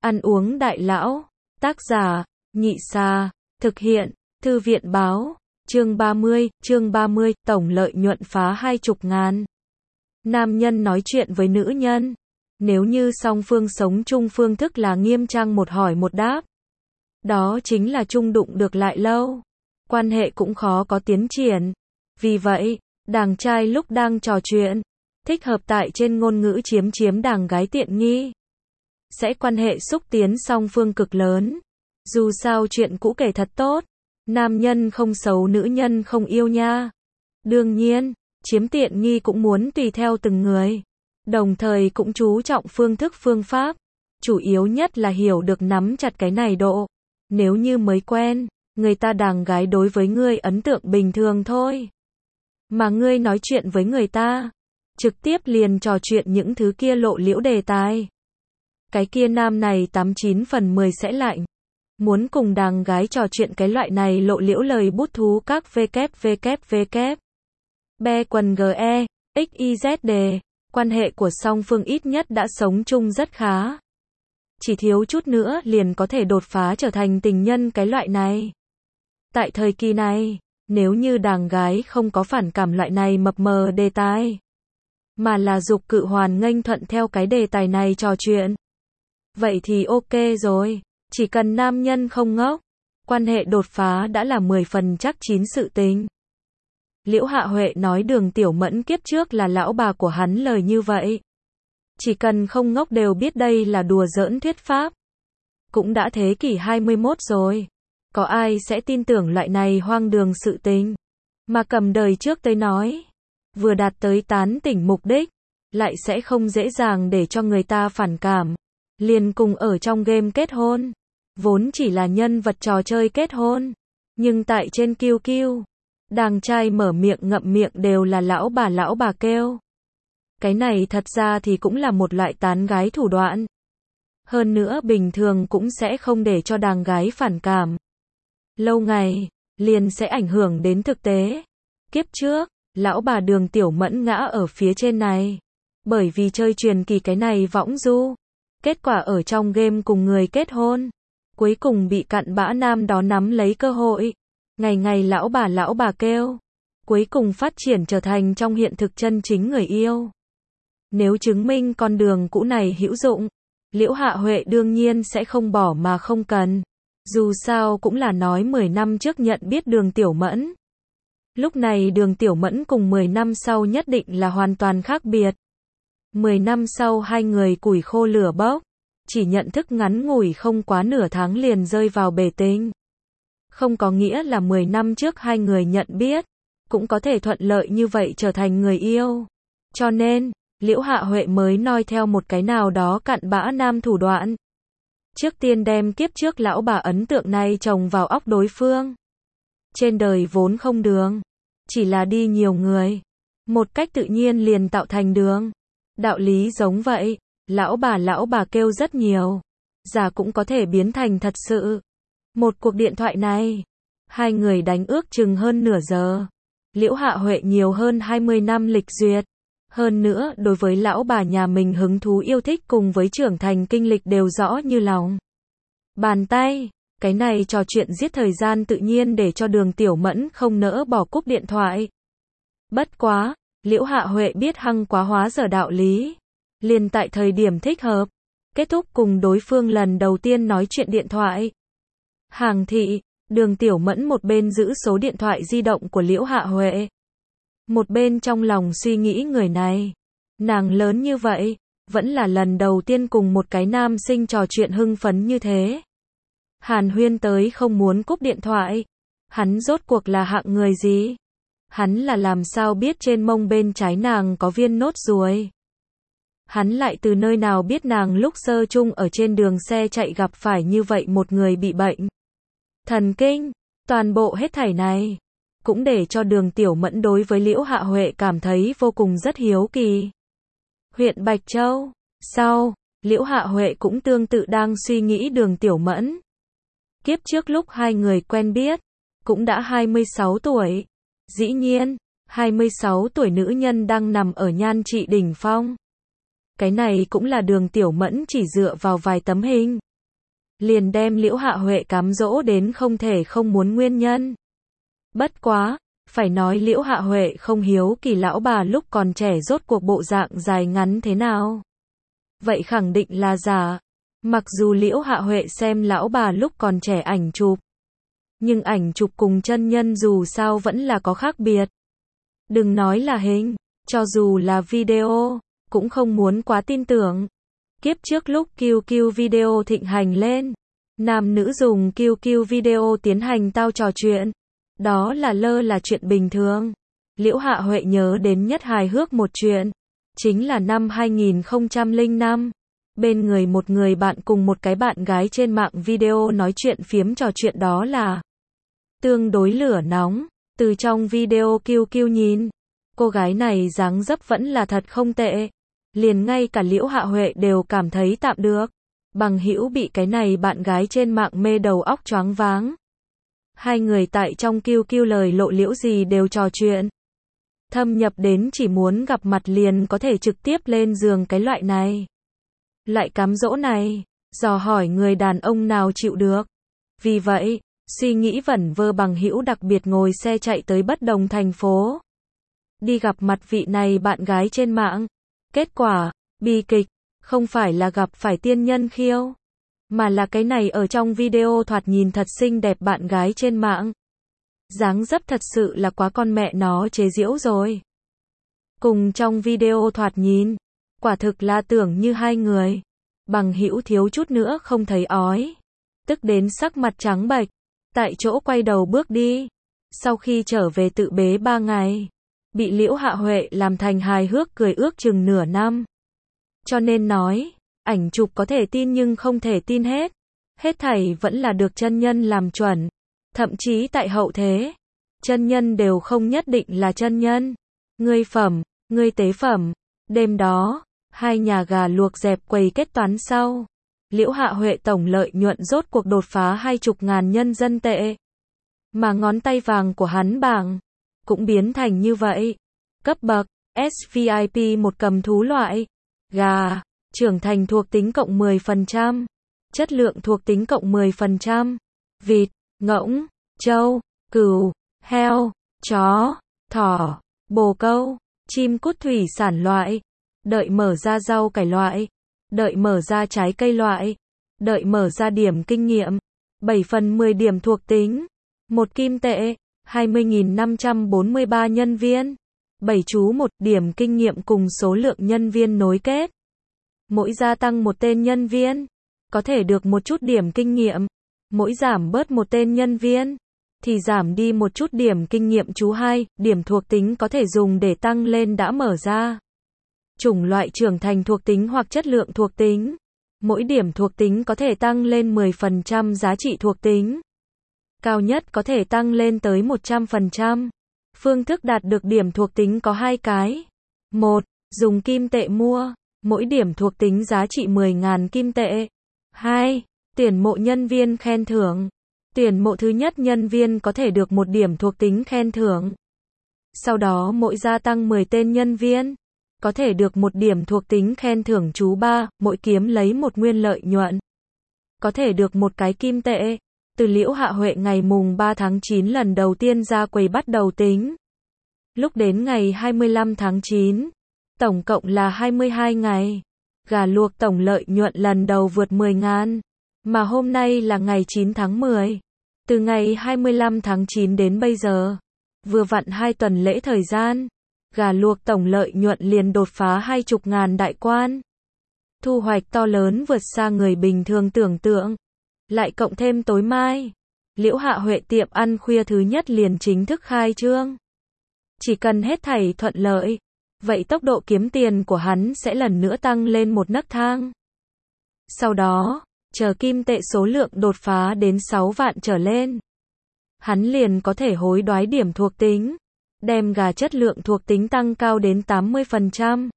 Ăn uống đại lão. Tác giả, Nhị Sa. Thực hiện, Thư viện báo. Chương 30, tổng lợi nhuận phá 20.000. Nam nhân nói chuyện với nữ nhân. Nếu như song phương sống chung phương thức là nghiêm trang một hỏi một đáp. Đó chính là chung đụng được lại lâu. Quan hệ cũng khó có tiến triển. Vì vậy, đàng trai lúc đang trò chuyện, thích hợp tại trên ngôn ngữ chiếm đàng gái tiện nghi. Sẽ quan hệ xúc tiến song phương cực lớn. Dù sao chuyện cũ kể thật tốt. Nam nhân không xấu nữ nhân không yêu nha. Đương nhiên, chiếm tiện nghi cũng muốn tùy theo từng người. Đồng thời cũng chú trọng phương thức phương pháp. Chủ yếu nhất là hiểu được nắm chặt cái này độ. Nếu như mới quen, người ta đàng gái đối với ngươi ấn tượng bình thường thôi. Mà ngươi nói chuyện với người ta, trực tiếp liền trò chuyện những thứ kia lộ liễu đề tài. Cái kia nam này 89 phần 10 sẽ lạnh. Muốn cùng đàng gái trò chuyện cái loại này lộ liễu lời bút thú các www. Be quần GE, XYZ đề. Quan hệ của song phương ít nhất đã sống chung rất khá. Chỉ thiếu chút nữa liền có thể đột phá trở thành tình nhân cái loại này. Tại thời kỳ này, nếu như đàng gái không có phản cảm loại này mập mờ đề tài, mà là dục cự hoàn nghênh thuận theo cái đề tài này trò chuyện, vậy thì ok rồi. Chỉ cần nam nhân không ngốc, quan hệ đột phá đã là 10 phần chắc chín sự tình. Liễu Hạ Huệ nói Đường Tiểu Mẫn kiếp trước là lão bà của hắn lời như vậy. Chỉ cần không ngốc đều biết đây là đùa giỡn thuyết pháp. Cũng đã thế kỷ 21 rồi. Có ai sẽ tin tưởng loại này hoang đường sự tình. Mà cầm đời trước tới nói. Vừa đạt tới tán tỉnh mục đích. Lại sẽ không dễ dàng để cho người ta phản cảm. Liền cùng ở trong game kết hôn. Vốn chỉ là nhân vật trò chơi kết hôn. Nhưng tại trên QQ. Đàng trai mở miệng ngậm miệng đều là lão bà kêu. Cái này thật ra thì cũng là một loại tán gái thủ đoạn. Hơn nữa bình thường cũng sẽ không để cho đàng gái phản cảm. Lâu ngày, liền sẽ ảnh hưởng đến thực tế. Kiếp trước, lão bà Đường Tiểu Mẫn ngã ở phía trên này. Bởi vì chơi truyền kỳ cái này võng du. Kết quả ở trong game cùng người kết hôn. Cuối cùng bị cặn bã nam đó nắm lấy cơ hội. Ngày ngày lão bà kêu. Cuối cùng phát triển trở thành trong hiện thực chân chính người yêu. Nếu chứng minh con đường cũ này hữu dụng, Liễu Hạ Huệ đương nhiên sẽ không bỏ mà không cần. Dù sao cũng là nói 10 năm trước nhận biết Đường Tiểu Mẫn. Lúc này Đường Tiểu Mẫn cùng 10 năm sau nhất định là hoàn toàn khác biệt. 10 năm sau hai người củi khô lửa bốc. Chỉ nhận thức ngắn ngủi không quá nửa tháng liền rơi vào bể tình. Không có nghĩa là 10 năm trước hai người nhận biết, cũng có thể thuận lợi như vậy trở thành người yêu. Cho nên, Liễu Hạ Huệ mới noi theo một cái nào đó cặn bã nam thủ đoạn. Trước tiên đem kiếp trước lão bà ấn tượng này trồng vào óc đối phương. Trên đời vốn không đường, chỉ là đi nhiều người. Một cách tự nhiên liền tạo thành đường. Đạo lý giống vậy, lão bà kêu rất nhiều. Giả cũng có thể biến thành thật sự. Một cuộc điện thoại này, hai người đánh ước chừng hơn nửa giờ. Liễu Hạ Huệ nhiều hơn 20 năm lịch duyệt. Hơn nữa, đối với lão bà nhà mình hứng thú yêu thích cùng với trưởng thành kinh lịch đều rõ như lòng bàn tay. Cái này trò chuyện giết thời gian tự nhiên để cho Đường Tiểu Mẫn không nỡ bỏ cúp điện thoại. Bất quá, Liễu Hạ Huệ biết hăng quá hóa dở đạo lý. Liền tại thời điểm thích hợp, kết thúc cùng đối phương lần đầu tiên nói chuyện điện thoại. Hàng thị, Đường Tiểu Mẫn một bên giữ số điện thoại di động của Liễu Hạ Huệ. Một bên trong lòng suy nghĩ người này. Nàng lớn như vậy, vẫn là lần đầu tiên cùng một cái nam sinh trò chuyện hưng phấn như thế. Hàn huyên tới không muốn cúp điện thoại. Hắn rốt cuộc là hạng người gì? Hắn là làm sao biết trên mông bên trái nàng có viên nốt ruồi? Hắn lại từ nơi nào biết nàng lúc sơ chung ở trên đường xe chạy gặp phải như vậy một người bị bệnh thần kinh? Toàn bộ hết thảy này cũng để cho Đường Tiểu Mẫn đối với Liễu Hạ Huệ cảm thấy vô cùng rất hiếu kỳ. Huyện Bạch Châu. Sau, Liễu Hạ Huệ cũng tương tự đang suy nghĩ Đường Tiểu Mẫn. Kiếp trước lúc hai người quen biết, cũng đã 26 tuổi. Dĩ nhiên, 26 tuổi nữ nhân đang nằm ở nhan trị đỉnh phong. Cái này cũng là Đường Tiểu Mẫn chỉ dựa vào vài tấm hình, liền đem Liễu Hạ Huệ cám dỗ đến không thể không muốn nguyên nhân. Bất quá, phải nói Liễu Hạ Huệ không hiếu kỳ lão bà lúc còn trẻ rốt cuộc bộ dạng dài ngắn thế nào. Vậy khẳng định là giả. Mặc dù Liễu Hạ Huệ xem lão bà lúc còn trẻ ảnh chụp, nhưng ảnh chụp cùng chân nhân dù sao vẫn là có khác biệt. Đừng nói là hình, cho dù là video, cũng không muốn quá tin tưởng. Kiếp trước lúc QQ video thịnh hành lên, nam nữ dùng QQ video tiến hành tao trò chuyện, đó là chuyện bình thường. Liễu Hạ Huệ nhớ đến nhất hài hước một chuyện, chính là năm 2005, bên người một người bạn cùng một cái bạn gái trên mạng video nói chuyện phiếm trò chuyện đó là tương đối lửa nóng. Từ trong video QQ nhìn, cô gái này dáng dấp vẫn là thật không tệ, liền ngay cả Liễu Hạ Huệ đều cảm thấy tạm được. Bằng hữu bị cái này bạn gái trên mạng mê đầu óc choáng váng. Hai người tại trong QQ lời lộ liễu gì đều trò chuyện, thâm nhập đến chỉ muốn gặp mặt liền có thể trực tiếp lên giường cái loại này. Lại cám dỗ này, dò hỏi người đàn ông nào chịu được. Vì vậy, suy nghĩ vẩn vơ bằng hữu đặc biệt ngồi xe chạy tới bất đồng thành phố, đi gặp mặt vị này bạn gái trên mạng. Kết quả, bi kịch, không phải là gặp phải tiên nhân khiêu, mà là cái này ở trong video thoạt nhìn thật xinh đẹp bạn gái trên mạng. Dáng dấp thật sự là quá con mẹ nó chế giễu rồi. Cùng trong video thoạt nhìn, quả thực là tưởng như hai người. Bằng hữu thiếu chút nữa không thấy ói, tức đến sắc mặt trắng bệch, tại chỗ quay đầu bước đi. Sau khi trở về tự bế 3 ngày, bị Liễu Hạ Huệ làm thành hài hước cười ước chừng nửa năm. Cho nên nói, ảnh chụp có thể tin nhưng không thể tin hết. Hết thảy vẫn là được chân nhân làm chuẩn. Thậm chí tại hậu thế, chân nhân đều không nhất định là chân nhân. Ngươi phẩm, ngươi tế phẩm. Đêm đó, hai nhà gà luộc dẹp quầy kết toán sau, Liễu Hạ Huệ tổng lợi nhuận rốt cuộc đột phá 20.000 nhân dân tệ. Mà ngón tay vàng của hắn bảng cũng biến thành như vậy. Cấp bậc SVIP một cầm thú loại gà, trưởng thành thuộc tính cộng 10%, chất lượng thuộc tính cộng 10%, vịt, ngỗng, trâu, cừu, heo, chó, thỏ, bồ câu, chim cút thủy sản loại, đợi mở ra rau cải loại, đợi mở ra trái cây loại, đợi mở ra điểm kinh nghiệm, 7 phần 10 điểm thuộc tính, 1 kim tệ, 20.543 nhân viên, 7 chú 1 điểm kinh nghiệm cùng số lượng nhân viên nối kết. Mỗi gia tăng một tên nhân viên, có thể được một chút điểm kinh nghiệm. Mỗi giảm bớt một tên nhân viên, thì giảm đi một chút điểm kinh nghiệm chú 2, điểm thuộc tính có thể dùng để tăng lên đã mở ra. Chủng loại trưởng thành thuộc tính hoặc chất lượng thuộc tính. Mỗi điểm thuộc tính có thể tăng lên 10% giá trị thuộc tính. Cao nhất có thể tăng lên tới 100%. Phương thức đạt được điểm thuộc tính có 2 cái. 1. Dùng kim tệ mua, mỗi điểm thuộc tính giá trị 10.000 kim tệ. 2. Tuyển mộ nhân viên khen thưởng. Tuyển mộ thứ nhất nhân viên có thể được 1 điểm thuộc tính khen thưởng. Sau đó mỗi gia tăng 10 tên nhân viên, có thể được 1 điểm thuộc tính khen thưởng chú 3, mỗi kiếm lấy 1 nguyên lợi nhuận. Có thể được 1 cái kim tệ. Từ Liễu Hạ Huệ ngày mùng 3 tháng 9 lần đầu tiên ra quầy bắt đầu tính. Lúc đến ngày 25 tháng 9, tổng cộng là 22 ngày. Gà luộc tổng lợi nhuận lần đầu vượt 10.000. Mà hôm nay là ngày 9 tháng 10. Từ ngày 25 tháng 9 đến bây giờ, vừa vặn 2 tuần lễ thời gian, gà luộc tổng lợi nhuận liền đột phá 20.000 đại quan. Thu hoạch to lớn vượt xa người bình thường tưởng tượng. Lại cộng thêm tối mai, Liễu Hạ Huệ tiệm ăn khuya thứ nhất liền chính thức khai trương. Chỉ cần hết thảy thuận lợi, vậy tốc độ kiếm tiền của hắn sẽ lần nữa tăng lên một nấc thang. Sau đó, chờ kim tệ số lượng đột phá đến 6 vạn trở lên, hắn liền có thể hối đoái điểm thuộc tính, đem gà chất lượng thuộc tính tăng cao đến 80%.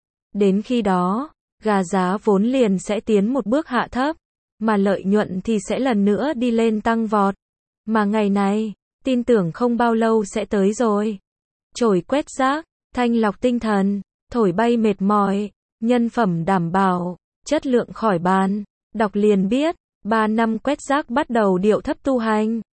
Đến khi đó, gà giá vốn liền sẽ tiến một bước hạ thấp, mà lợi nhuận thì sẽ lần nữa đi lên tăng vọt. Mà ngày này, tin tưởng không bao lâu sẽ tới rồi. Chổi quét rác, thanh lọc tinh thần, thổi bay mệt mỏi, nhân phẩm đảm bảo, chất lượng khỏi bàn. Đọc liền biết, 3 năm quét rác bắt đầu điệu thấp tu hành.